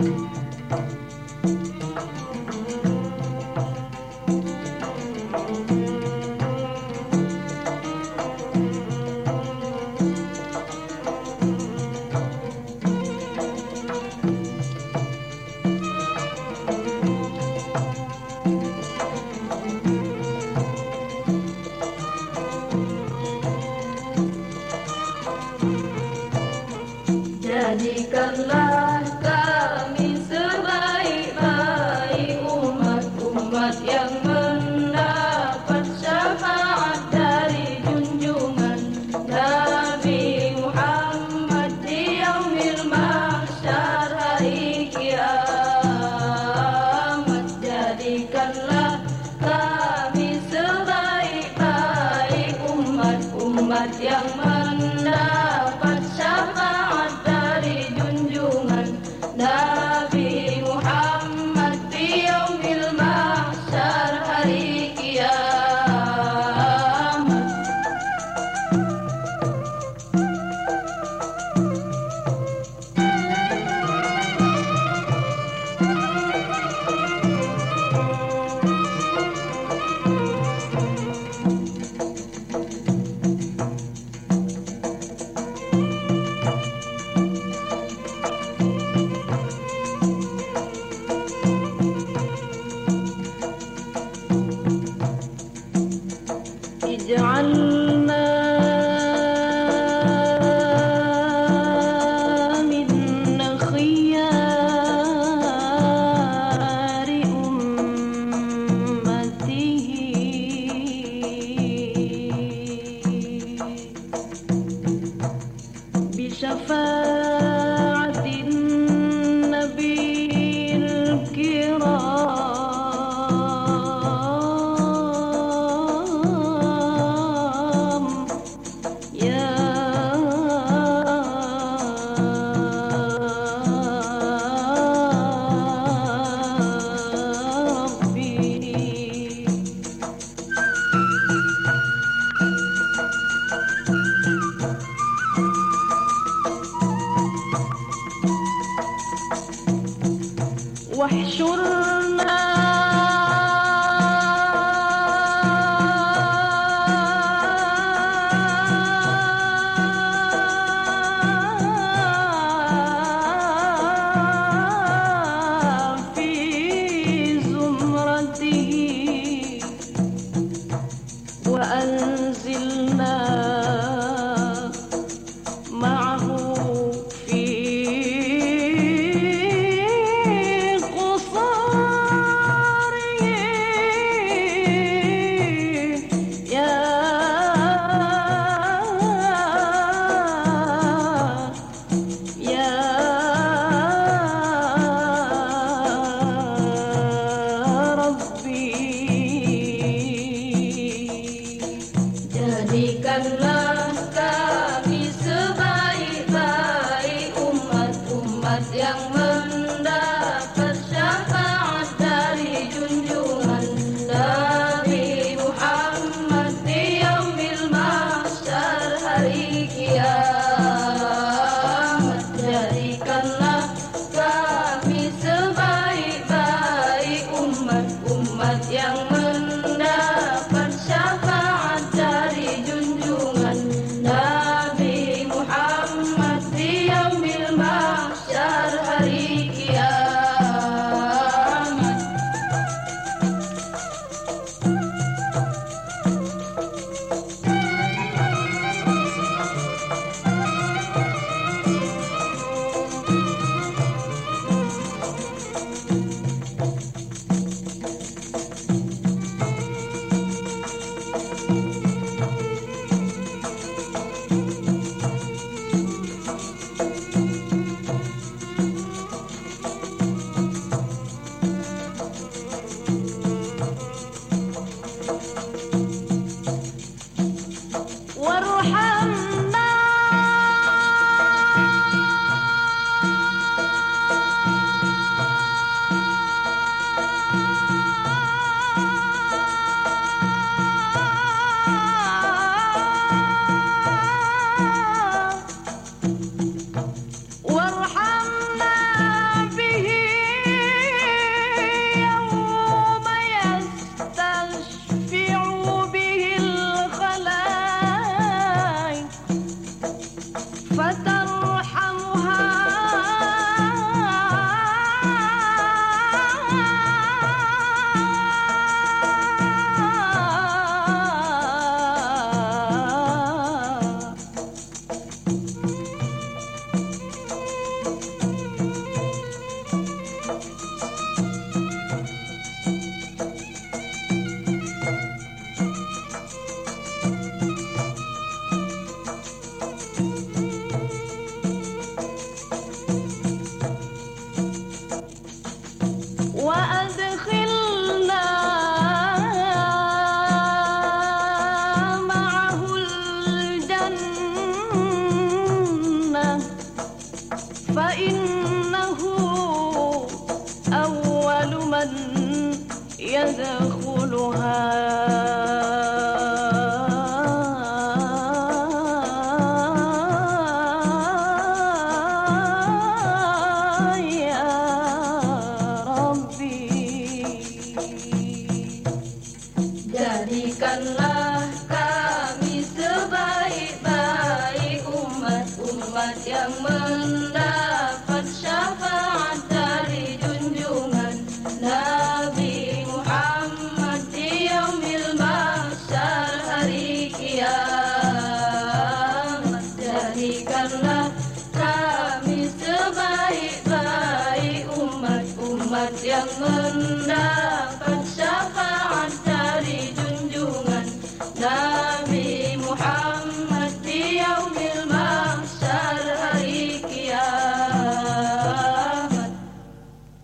Jadikanlah kami sebaik-baik umat-umat yang mendapat syafaat dari junjungan Nabi Muhammad di yaumil mahsyar hari kiamat. Jadikanlah kami sebaik-baik umat-umat yang mendapat syafaat dari junjungan Nabi Muhammad di yaumil mahsyar hari kiamat. اجعلنا من خيار أمته بشفاعة النبي الكرام يا ربي. واحشرنا في زمرته وأنزلنا معه في قصاره يا ربي. Jadikanlah kami sebaik-baik umat-umat yang mendapat syafaat dari junjungan Nabi Muhammad di yaumil mahsyar hari kiamat. Jadikanlah kami sebaik-baik umat-umat yang mendapat syafaat dari junjungan Nabi Muhammad di yaumil mahsyar hari kiamat. umat yang mendapat